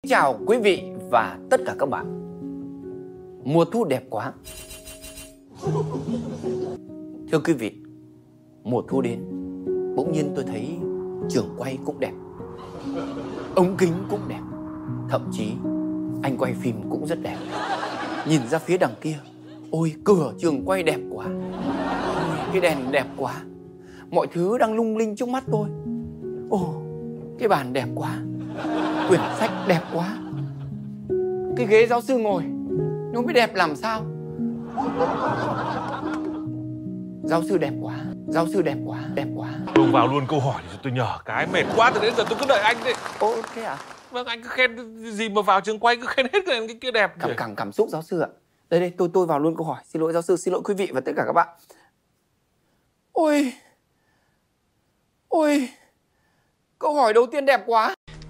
Chào quý vị và tất cả các bạn. Mùa thu đẹp quá. Thưa quý vị, mùa thu đến, bỗng nhiên tôi thấy trường quay cũng đẹp, ống kính cũng đẹp, thậm chí anh quay phim cũng rất đẹp. Nhìn ra phía đằng kia, ôi cửa trường quay đẹp quá, ôi cái đèn đẹp quá, mọi thứ đang lung linh trước mắt tôi. Ồ, cái bàn đẹp quá, quyển sách đẹp quá, cái ghế giáo sư ngồi nó mới đẹp làm sao. Giáo sư đẹp quá, giáo sư đẹp quá, đẹp quá. Ông vào luôn câu hỏi thì tôi nhờ cái, mệt quá từ đến giờ tôi cứ đợi anh đấy. Ô thế à? Vâng, anh cứ khen gì mà vào trường quay cứ khen hết cái kia đẹp. Cảm xúc giáo sư ạ. Đây tôi vào luôn câu hỏi. Xin lỗi giáo sư, xin lỗi quý vị và tất cả các bạn. Ôi, câu hỏi đầu tiên đẹp quá.